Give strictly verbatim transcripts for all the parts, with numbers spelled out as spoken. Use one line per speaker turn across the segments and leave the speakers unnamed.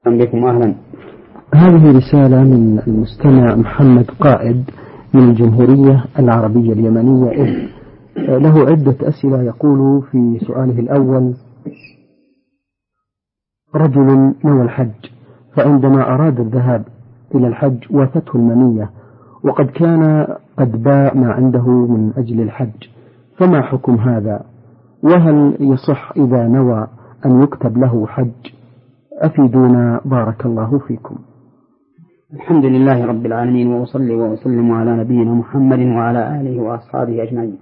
بكم أهلا.
هذه رسالة من المستمع محمد قائد من الجمهورية العربية اليمنية. له عدة أسئلة. يقول في سؤاله الأول: رجل نوى الحج، فعندما أراد الذهاب إلى الحج وافته المنية، وقد كان قد باع ما عنده من أجل الحج، فما حكم هذا؟ وهل يصح إذا نوى أن يكتب له حج؟ أفيدونا بارك الله فيكم.
الحمد لله رب العالمين، وأصلي وأسلم على نبينا محمد وعلى آله وأصحابه أجمعين.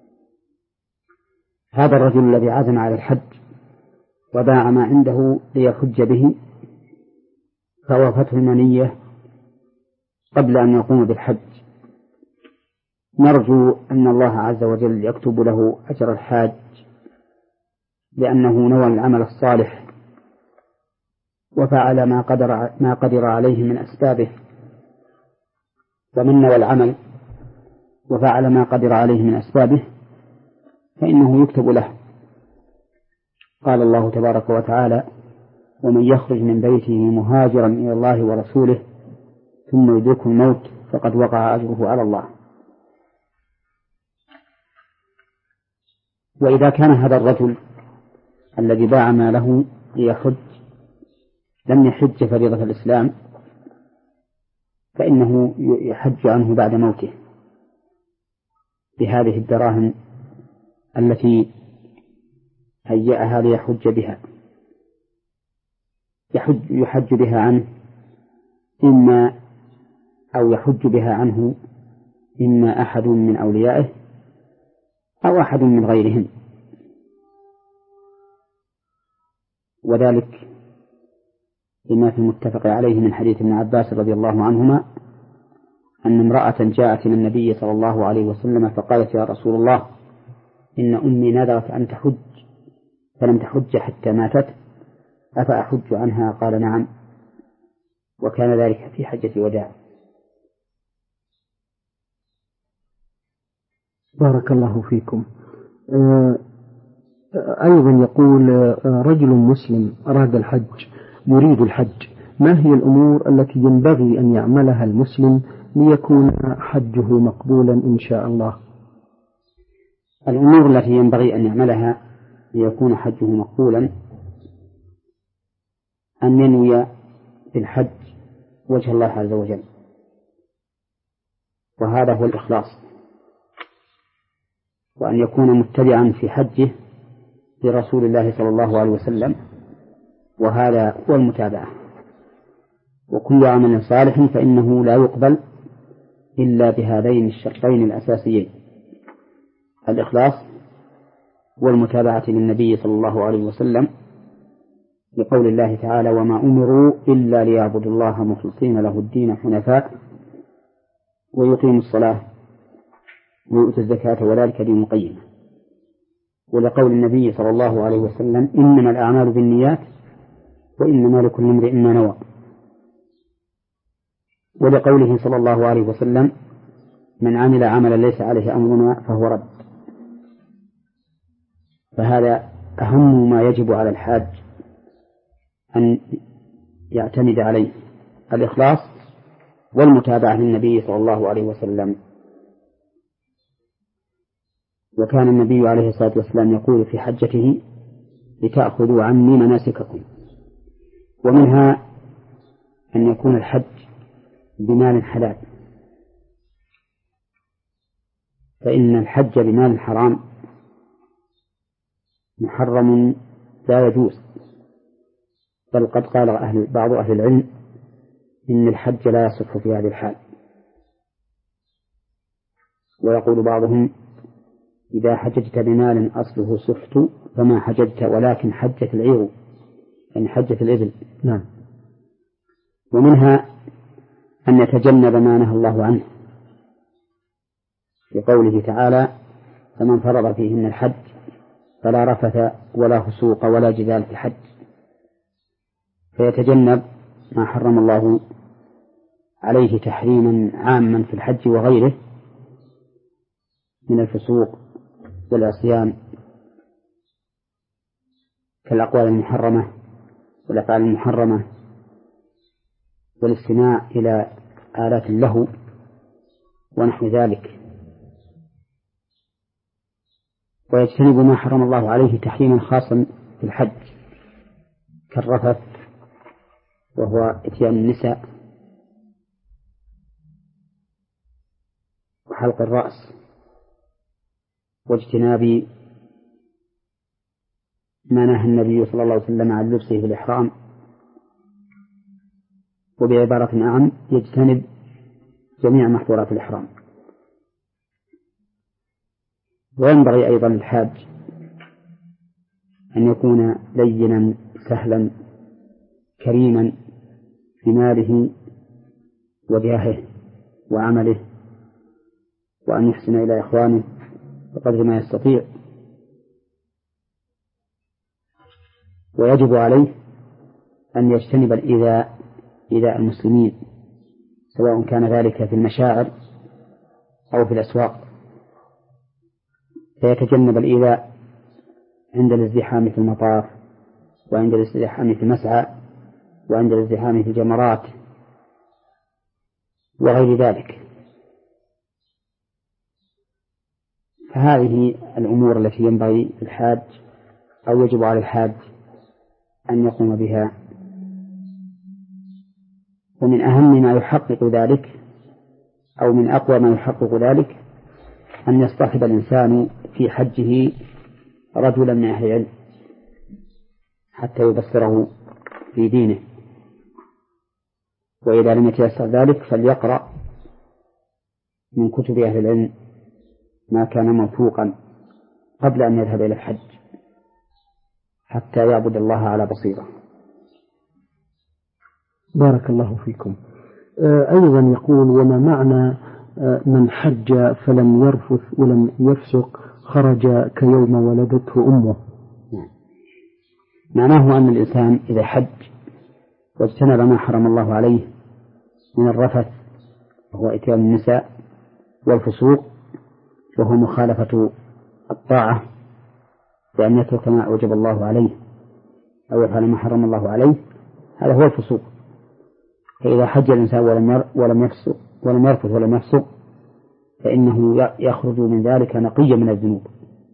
هذا الرجل الذي عزم على الحج وباع ما عنده ليحج به، فوافته المنية قبل أن يقوم بالحج، نرجو أن الله عز وجل يكتب له أجر الحاج، لأنه نوى العمل الصالح وفعل ما قدر ما قدر عليه من أسبابه. فمن نوى العمل وفعل ما قدر عليه من أسبابه فإنه يكتب له. قال الله تبارك وتعالى: ومن يخرج من بيته مهاجرا إلى الله ورسوله ثم يدركه الموت فقد وقع أجره على الله. وإذا كان هذا الرجل الذي باع ما له ليحج لم يحج فريضة الإسلام، فإنه يحج عنه بعد موته بهذه الدراهم التي هيأها ليحج بها. يحج, يحج بها عنه إما أو يحج بها عنه إما أحد من أوليائه أو أحد من غيرهم، وذلك لما في المتفق عليه من حديث ابن عباس رضي الله عنهما أن امرأة جاءت إلى النبي صلى الله عليه وسلم فقالت: يا رسول الله، إن أمي نذرت أن تحج فلم تحج حتى ماتت، أفأحج عنها؟ قال: نعم. وكان ذلك في حجة وداع.
بارك الله فيكم. أيضا يقول: رجل مسلم أراد الحج، يريد الحج، ما هي الأمور التي ينبغي أن يعملها المسلم ليكون حجه مقبولا إن شاء الله؟
الأمور التي ينبغي أن يعملها ليكون حجه مقبولا: أن ينوي بالحج وجه الله عز وجل، وهذا هو الإخلاص، وأن يكون متبعا في حجه لرسول الله صلى الله عليه وسلم، وهذا هو المتابعة. وكل عمل صالح فإنه لا يقبل إلا بهذين الشرطين الأساسيين: الإخلاص والمتابعة للنبي صلى الله عليه وسلم، لقول الله تعالى: وما أمروا إلا ليعبدوا الله مخلصين له الدين حنفاء ويقيموا الصلاة ويؤتوا الزكاة وذلك دين القيمة. ولقول النبي صلى الله عليه وسلم: إنما الأعمال بالنيات وإنما لكل امرئ ما نوى. ولقوله صلى الله عليه وسلم: من عمل عملا ليس عليه أمرنا فهو رد. فهذا أهم ما يجب على الحاج أن يعتمد عليه: الإخلاص والمتابعة للنبي صلى الله عليه وسلم. وكان النبي عليه الصلاة والسلام يقول في حجته: لتأخذوا عني مناسككم. ومنها أن يكون الحج بمال حلال، فإن الحج بمال حرام محرم لا يجوز، بل قد قال أهل بعض أهل العلم إن الحج لا يصح في هذه الحال. ويقول بعضهم: إذا حججت بمال أصله سحت فما حججت ولكن حجت العير، يعني حجت الإبل.
نعم.
ومنها أن يتجنب ما نهى الله عنه، لقوله تعالى: فمن فرض فيهن الحج فلا رفث ولا فسوق ولا جدال في الحج، فيتجنب ما حرم الله عليه تحريما عاما في الحج وغيره من الفسوق والعصيان كالأقوال المحرمة والأفعال المحرمة والاستماع إلى آلات اللهو ونحو ذلك، ويجتنب ما حرم الله عليه تحريما خاصا في الحج كالرفث وهو إتيان النساء وحلق الرأس واجتناب ما نهى النبي صلى الله عليه وسلم عن لبسه في الإحرام، وبعبارة أعم يجتنب جميع محظورات الإحرام. وينبغي أيضا للحاج أن يكون لينا سهلا كريما في ماله وجاهه وعمله، وأن يحسن إلى إخوانه بقدر ما يستطيع، ويجب عليه أن يجتنب الإيذاء إيذاء المسلمين، سواء كان ذلك في المشاعر أو في الأسواق، فيتجنب الإيذاء عند الازدحام في المطاف، وعند الازدحام في المسعى، وعند الازدحام في الجمرات وغير ذلك. فهذه الأمور التي ينبغي الحاج أو يجب على الحاج أن يقوم بها. ومن أهم ما يحقق ذلك أو من أقوى ما يحقق ذلك أن يصطحب الإنسان في حجه رجلا من أهل العلم حتى يبصره في دينه، وإذا لم يتيسر ذلك فليقرأ من كتب أهل العلم ما كان موثوقا قبل أن يذهب إلى الحج حتى يعبد الله على بصيرة.
بارك الله فيكم. أيضا يقول: وما معنى من حج فلم يرفث ولم يفسق خرج كيوم ولدته أمه؟
معناه أن الإنسان إذا حج واجتنب ما حرم الله عليه من الرفث وهو إتيان النساء والفسوق وهو مخالفة الطاعة بأن يترك ما أوجب الله عليه أو يفعل ما حرم الله عليه، هذا هو الفسوق. فإذا حج الإنسان ولم ولم يفسق ولم يرفث ولم يفسق فإنه يخرج من ذلك نقيا من الذنوب،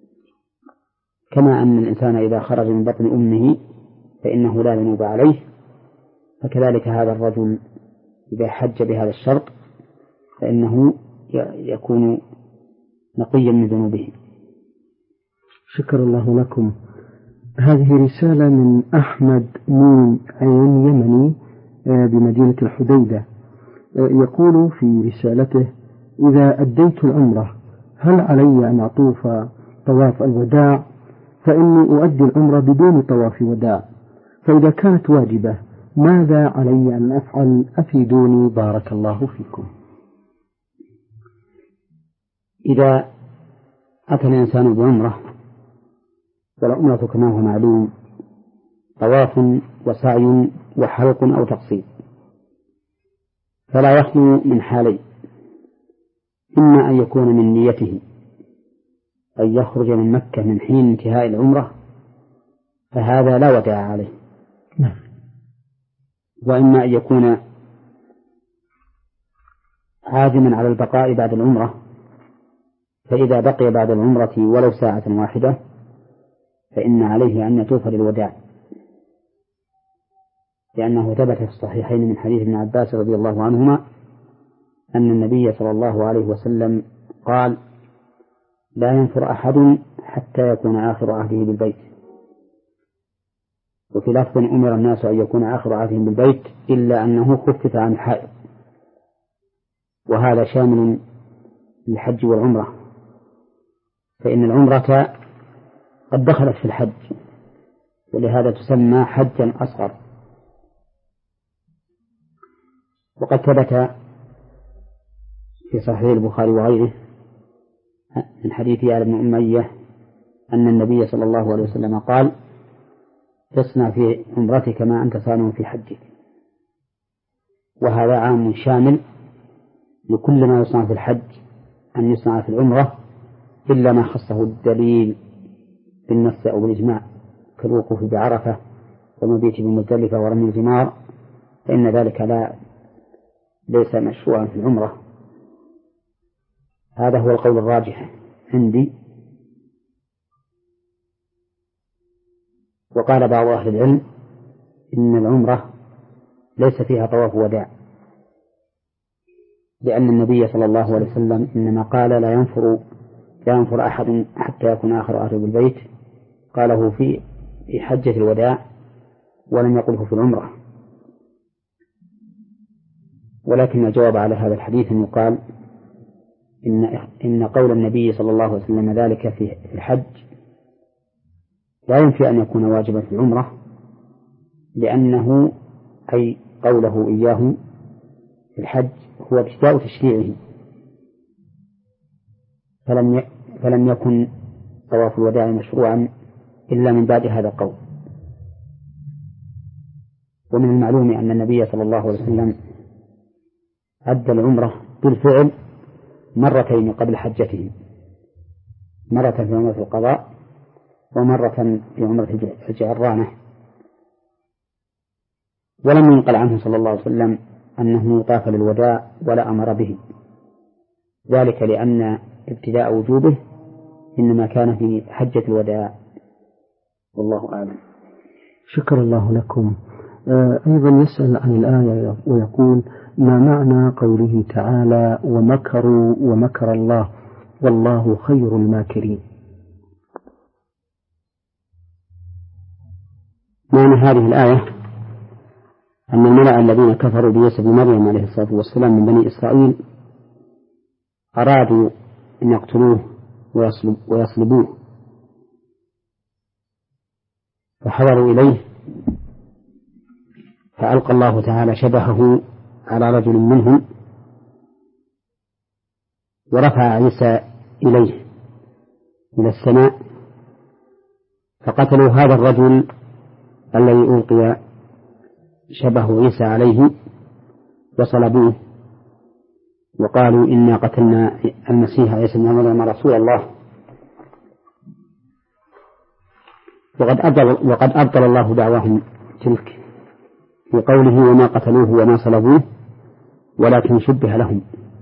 كما أن الإنسان إذا خرج من بطن أمه فإنه لا ذنوب عليه، فكذلك هذا الرجل إذا حج بهذا الشرط فإنه يكون نقيا من ذنوبه.
شكر الله لكم. هذه رسالة من أحمد مين عين يمني بمدينة الحديدة، يقول في رسالته: إذا أديت العمرة هل علي أن أطوف طواف الوداع؟ فإني أؤدي العمرة بدون طواف وداع، فإذا كانت واجبة ماذا علي أن أفعل؟ أفيدوني بارك الله فيكم.
إذا أتى الإنسان بعمرة والعمرة كما هو معلوم طواف وسعي وحلق أو تقصير، فلا يخلو من حالين: إما أن يكون من نيته أن يخرج من مكة من حين انتهاء العمرة فهذا لا وداع عليه، وإما أن يكون عازما على البقاء بعد العمرة، فإذا بقي بعد العمرة ولو ساعة واحدة فإن عليه أن يطوف للوداع، لأنه ثبت في الصحيحين من حديث ابن عباس رضي الله عنهما أن النبي صلى الله عليه وسلم قال: لا ينفر أحد حتى يكون آخر عهده بالبيت. وفي لفظ: أمر الناس أن يكون آخر عهدهم بالبيت إلا أنه خفف عن الحائض، وهذا شامل للحج والعمرة، فإن العمرة قد دخلت في الحج، ولهذا تسمى حجا أصغر. وقد ثبت في صحيح البخاري وغيره من حديث يعلى بن أمية أن النبي صلى الله عليه وسلم قال: تصنع في عمرتك ما أنت صانع في حجك. وهذا عام شامل لكل ما يصنع في الحج أن يصنع في العمرة، إلا ما خصه الدليل بالنص أو بالإجماع كالوقوف بعرفة والمبيت بمزدلفة ورمي الجمار، فإن ذلك لا ليس مشروعا في العمرة. هذا هو القول الراجح عندي. وقال بعض أهل العلم إن العمرة ليس فيها طواف وداع، لأن النبي صلى الله عليه وسلم إنما قال لا ينفر لا ينفر أحد حتى يكون آخر أهل بالبيت، قاله في في حجة الوداع ولم يقله في العمرة. ولكن الجواب على هذا الحديث أن يقال إن إن قول النبي صلى الله عليه وسلم ذلك في الحج لا ينفي أن يكون واجبا في العمرة، لأنه أي قوله إياه في الحج هو ابتداء تشريعه، فلم فلم يكن طواف الوداع مشروعا إلا من بعد هذا القول. ومن المعلوم أن النبي صلى الله عليه وسلم أدى العمرة بالفعل مرتين قبل حجته، مرة في عمرة القضاء ومرة في عمرة الجعرانة. ولم ينقل عنه صلى الله عليه وسلم أنه طاف للوداع ولا أمر به، ذلك لأن ابتداء وجوبه إنما كان في حجة الوداع، والله أعلم.
شكر الله لكم. أيضا يسأل عن الآية ويقول: ما معنى قوله تعالى ومكروا ومكر الله والله خير الماكرين؟
معنى هذه الآية أن الملأ الذين كفروا بعيسى بن مريم عليه الصلاة والسلام من بني إسرائيل أرادوا أن يقتلوه ويصلب ويصلبوه، فحضروا إليه فألقى الله تعالى شبهه على رجل منهم ورفع عيسى إليه إلى السماء، فقتلوا هذا الرجل الذي ألقي شبه عيسى عليه وصلبوه، وقالوا إنا قتلنا المسيح عيسى بن مريم رسول الله. وقد أبطل, وقد أبطل الله دعواهم تلك في قوله وما قتلوه وما صلبوه ولكن شبه لهم.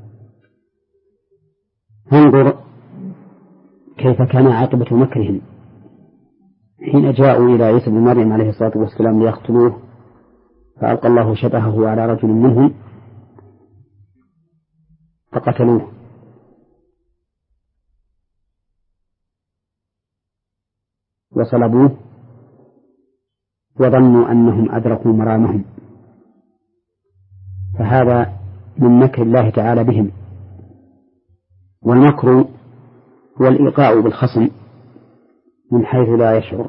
انظر كيف كان عاقبة مكرهم حين جاءوا إلى عيسى بن مريم عليه الصلاة والسلام ليقتلوه، فألقى الله شبهه على رجل منهم فقتلوه. وصلبوه وظنوا أنهم أدركوا مرامهم، فهذا من مكر الله تعالى بهم. والمكر هو الإيقاع بالخصم من حيث لا يشعر،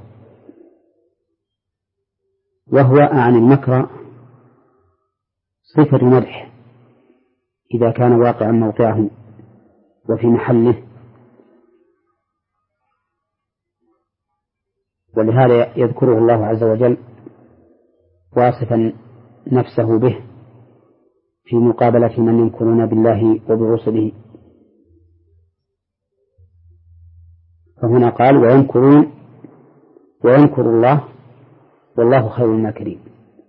وهو أعني المكر صفة مدح إذا كان واقعا موقعه وفي محله، ولهذا يذكره الله عز وجل واصفا نفسه به في مقابلة من ينكرون بالله وبرسله. فهنا قال وينكرون وينكر الله والله خير الماكرين.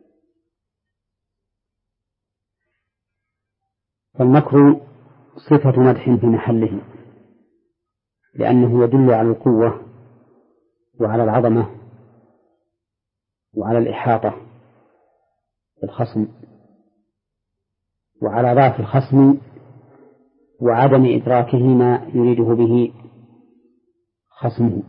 فالمكر صفة مدح في محله، لأنه يدل على القوة وعلى العظمة وعلى الإحاطة بالخصم وعلى ضعف الخصم وعدم إدراكه ما يريده به خصمه،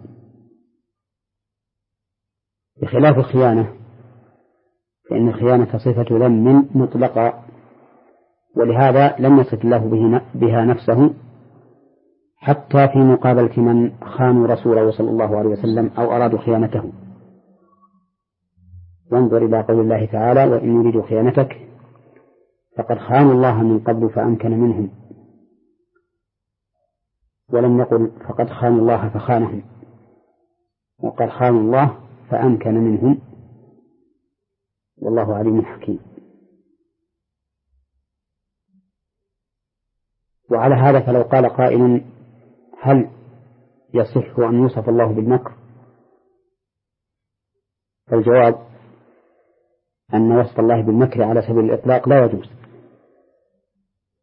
بخلاف الخيانة فإن الخيانة صفة ذم مطلقة، ولهذا لم يصف الله بها نفسه حتى في مقابلة من خانوا رسوله صلى الله عليه وسلم أو أرادوا خيانته. وانظر إلى قول الله تعالى وإن يريدوا خيانتك فقد خانوا الله من قبل فأمكن منهم، ولم يقل فقد خانوا الله فخانهم، وقد خانوا الله فأمكن منهم، والله عليم حكيم. وعلى هذا فلو قال قائل هل يصح أن يوصف الله بالمكر؟ فالجواب أن وصف الله بالمكر على سبيل الإطلاق لا يجوز،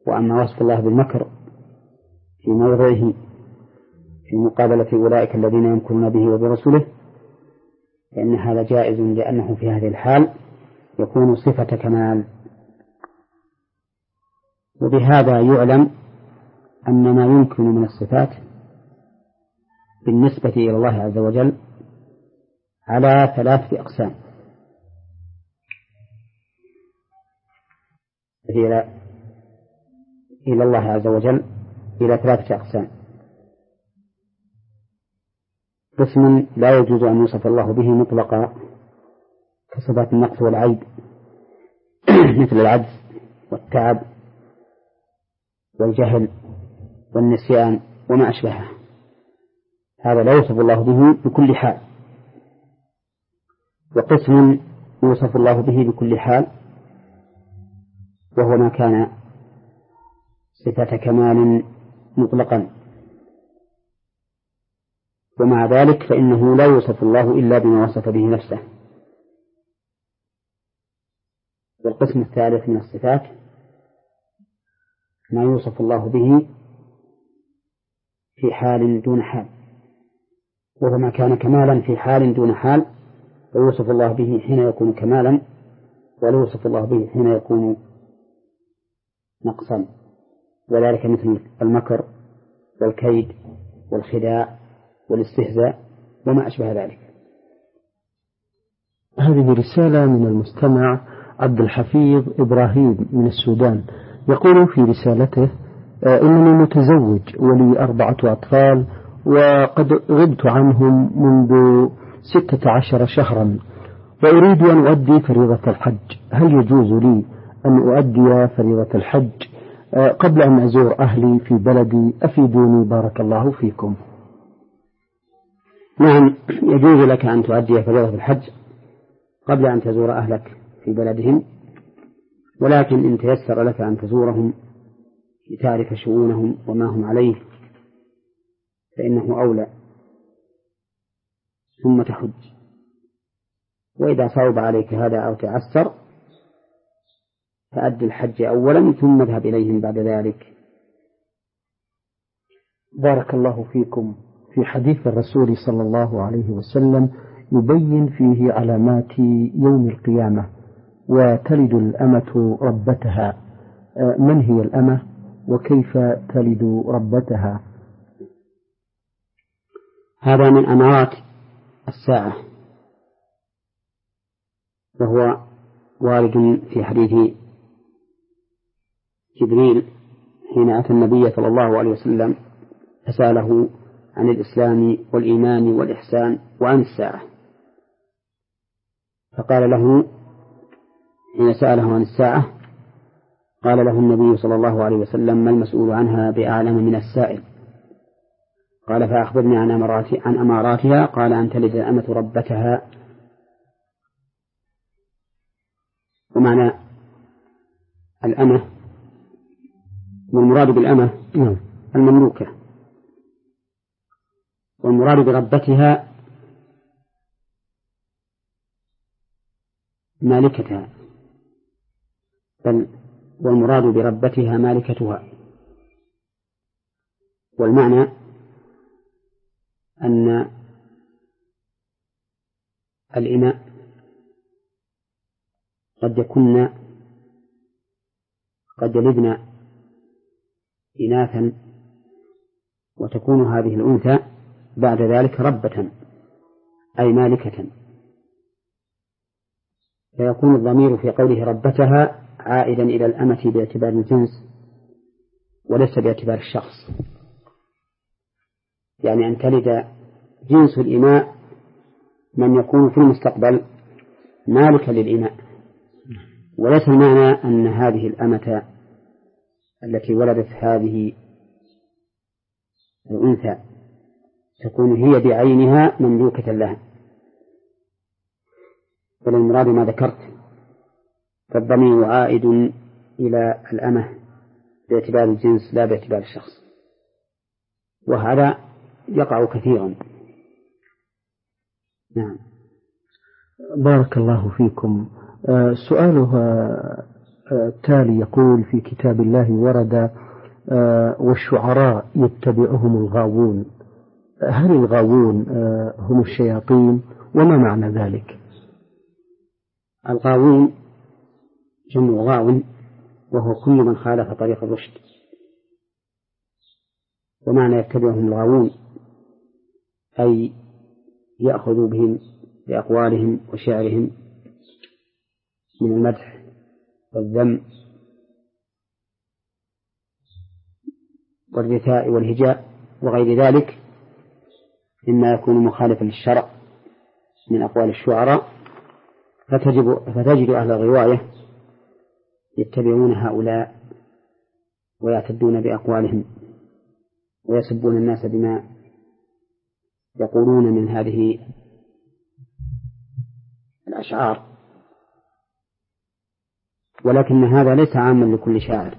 وأما وصف الله بالمكر في موضعه في مقابلة أولئك الذين يمكرون به وبرسله فإن هذا جائز، لأنه في هذه الحال يكون صفة كمال. وبهذا يعلم أن ما يمكن من الصفات بالنسبة إلى الله عز وجل على ثلاثة أقسام. إلى إلى الله عز وجل إلى ثلاثة أقسام: قسم لا يجوز أن يوصف الله به مطلقا كصفات النقص والعيب مثل العجز والتعب والجهل والنسيان وما أشبهه، هذا لا يوصف الله به بكل حال. وقسم يوصف الله به بكل حال، وهو ما كان صفة كمال مطلقا، ومع ذلك فإنه لا يوصف الله إلا بما وصف به نفسه. والقسم الثالث من الصفات ما يوصف الله به في حال دون حال، وهو ما كان كمالا في حال دون حال ويوصف الله به حين يكون كمالا، ولا يوصف الله به حين يكون نقصا، وذلك مثل المكر والكيد والخداع والاستهزاء وما أشبه ذلك.
هذه رسالة من المستمع عبد الحفيظ إبراهيم من السودان، يقول في رسالته: إنني متزوج ولي أربعة أطفال وقد غبت عنهم منذ ستة عشر شهرا، وأريد أن أؤدي فريضة الحج، هل يجوز لي أن أؤدي فريضة الحج قبل أن أزور أهلي في بلدي؟ أفيدوني بارك الله فيكم.
نعم، يجوز لك أن تؤدي فريضة الحج قبل أن تزور أهلك في بلدهم، ولكن إن تيسر لك أن تزورهم لتعرف شؤونهم وما هم عليه فإنه أولى، ثم تحج. وإذا صعب عليك هذا أو تعسر فأد الحج أولا ثم اذهب إليهم بعد ذلك.
بارك الله فيكم. في حديث الرسول صلى الله عليه وسلم يبين فيه علامات يوم القيامة: وتلد الأمة ربتها. من هي الأمة وكيف تلد ربتها؟
هذا من أمارات الساعة، وهو وارد في حديث جبريل حين أتى النبي صلى الله عليه وسلم فسأله عن الإسلام والإيمان والإحسان وعن الساعة، فقال له حين سأله عن الساعة قال له النبي صلى الله عليه وسلم: ما المسؤول عنها بأعلم من السائل؟ قال: فأخبرني عن أماراتها. عن أماراتها قال: أن تلد الأمة ربتها. ومعنى الأمة والمراد بالأمة المملوكة، والمراد بربتها مالكتها، بل والمراد بربتها مالكتها. والمعنى أن الإماء قد يكون قد يلدن إناثا، وتكون هذه الأنثى بعد ذلك ربة أي مالكة، فيكون الضمير في قوله ربتها عائدا إلى الأمة باعتبار الجنس وليس باعتبار الشخص، يعني أن تلد جنس الإماء من يكون في المستقبل مالكا للإماء، وليس المعنى أن هذه الأمة التي ولدت هذه الأنثى تكون هي بعينها مملوكة لها، بل المراد ما ذكرت، فالضمير عائد إلى الأمة باعتبار الجنس لا باعتبار الشخص، وهذا يقع كثيرا. نعم.
بارك الله فيكم. سؤالها التالي يقول: في كتاب الله ورد والشعراء يتبعهم الغاوون، هل الغاوون هم الشياطين؟ وما معنى ذلك؟
الغاوون جمع غاو، وهو كل من خالف طريق الرشد. ومعنى يتبعهم الغاوون أي يأخذوا بهم بأقوالهم وشعرهم من المدح والذم والرثاء والهجاء وغير ذلك مما يكون مخالفا للشرع من أقوال الشعراء، فتجب فتجد أهل الرواية يتبعون هؤلاء ويعتدون بأقوالهم ويسبون الناس بما يقولون من هذه الأشعار، ولكن هذا ليس عاما لكل شاعر.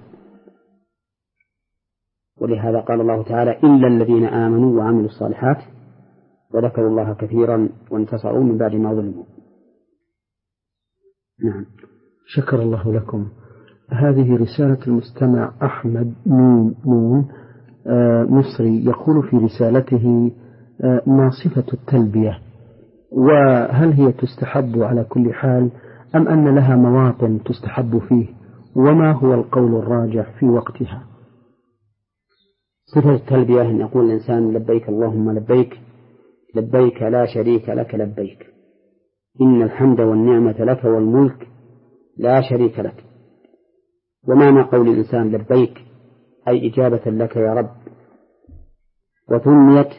ولهذا قال الله تعالى: إلا الذين آمنوا وعملوا الصالحات وذكروا الله كثيرا وانتصروا من بعد ما ظلموا.
نعم، شكر الله لكم. هذه رسالة المستمع أحمد ميم نون مصري، يقول في رسالته: ما صفة التلبية؟ وهل هي تستحب على كل حال أم أن لها مواطن تستحب فيه؟ وما هو القول الراجح في وقتها؟
صفة التلبية أن يقول الإنسان: لبيك اللهم لبيك، لبيك لا شريك لك لبيك، إن الحمد والنعمة لك والملك لا شريك لك. ومعنى قول الإنسان لبيك أي إجابة لك يا رب، وثنيت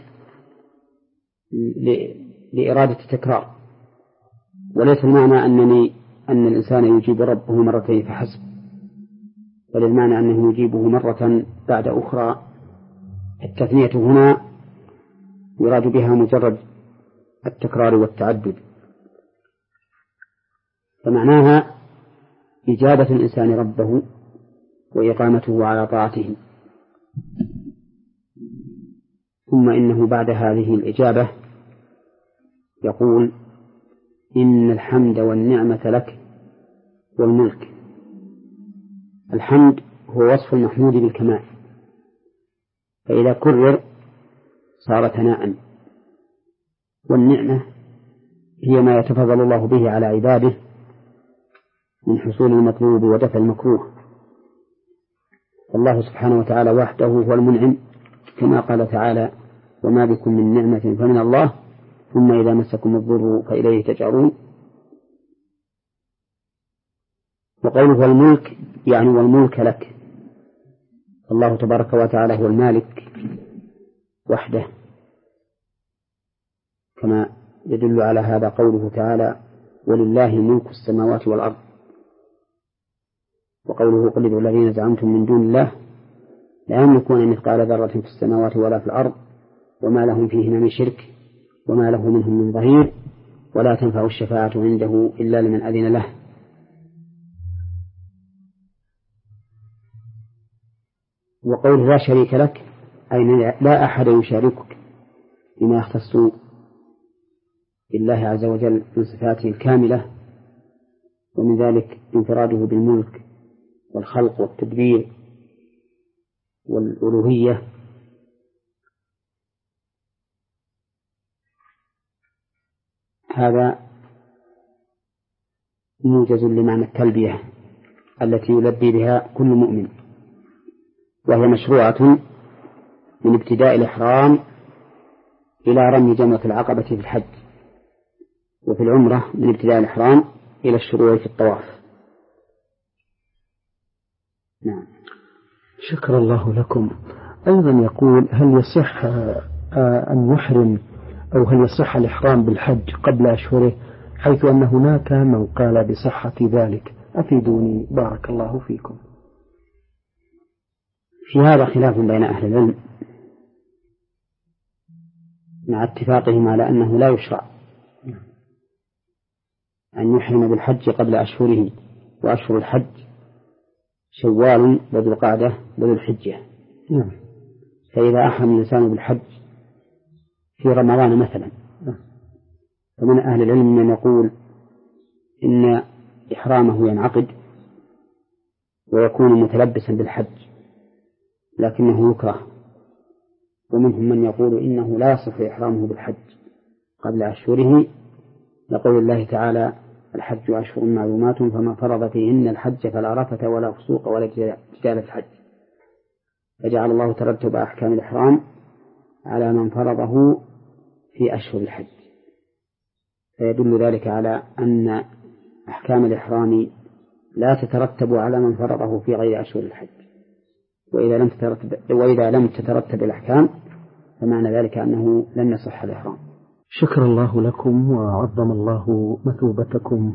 لإرادة التكرار، وليس المعنى أنني أن الإنسان يجيب ربه مرتين فحسب، بل المعنى أنه يجيبه مرة بعد أخرى. التثنية هنا يراد بها مجرد التكرار والتعدد، فمعناها إجابة الإنسان ربه وإقامته على طاعته. ثم إنه بعد هذه الإجابة يقول: إن الحمد والنعمة لك والملك. الحمد هو وصف المحمود بالكمال، فإذا كرر صار ثناء، والنعمة هي ما يتفضل الله به على عباده من حصول المطلوب ودفع المكروه. الله سبحانه وتعالى وحده هو المنعم، كما قال تعالى: وما بكم من نعمة فمن الله ثم إذا مسكم الضر فإليه تجأرون. وقوله الملك يعني والملك لك، الله تبارك وتعالى هو المالك وحده، كما يدل على هذا قوله تعالى: ولله ملك السماوات والأرض. وقوله: قل ادعوا الذين زعمتم من دون الله لا يملكون مثقال ذرة في السماوات ولا في الأرض وما لهم فيهما من شرك وما له منهم من ظهير ولا تنفع الشفاعة عنده إلا لمن أذن له. وقوله لا شريك لك أي لا أحد يشاركك بما يختص بالله عز وجل من صفاته الكاملة، ومن ذلك انفراده بالملك والخلق والتدبير والألوهية. هذا موجز لمعنى التلبية التي يلبي بها كل مؤمن، وهي مشروعة من ابتداء الإحرام إلى رمي جمرة العقبة في الحج، وفي العمرة من ابتداء الإحرام إلى الشروع في الطواف. نعم.
شكر الله لكم. أيضا يقول: هل يصح أن يحرم أو هل يصح الإحرام بالحج قبل أشهره، حيث أن هناك من قال بصحة ذلك؟ أفيدوني بارك الله فيكم.
في هذا خلاف بين أهل العلم، مع اتفاقهم على أنه لا يشرع أن يحرم بالحج قبل أشهره، وأشهر الحج شوال وذو القعدة وذو الحجة.
نعم.
فإذا أحرم الإنسان بالحج في رمضان مثلا، فمن أهل العلم من يقول إن إحرامه ينعقد ويكون متلبسا بالحج لكنه يكره. ومنهم من يقول إنه لا يصح إحرامه بالحج قبل أشهره لقول الله تعالى الحج أشهر معلومات فمن فرض فيهن الحج فلا رفث ولا فسوق ولا جدال في الحج، فجعل الله ترتب أحكام الإحرام على من فرضه في أشهر الحج، فيدل ذلك على أن أحكام الإحرام لا تترتب على من فرضه في غير أشهر الحج. وإذا لم تترتب, وإذا لم تترتب الأحكام فمعنى ذلك أنه لم يصح الإحرام.
شكر الله لكم وعظم الله مثوبتكم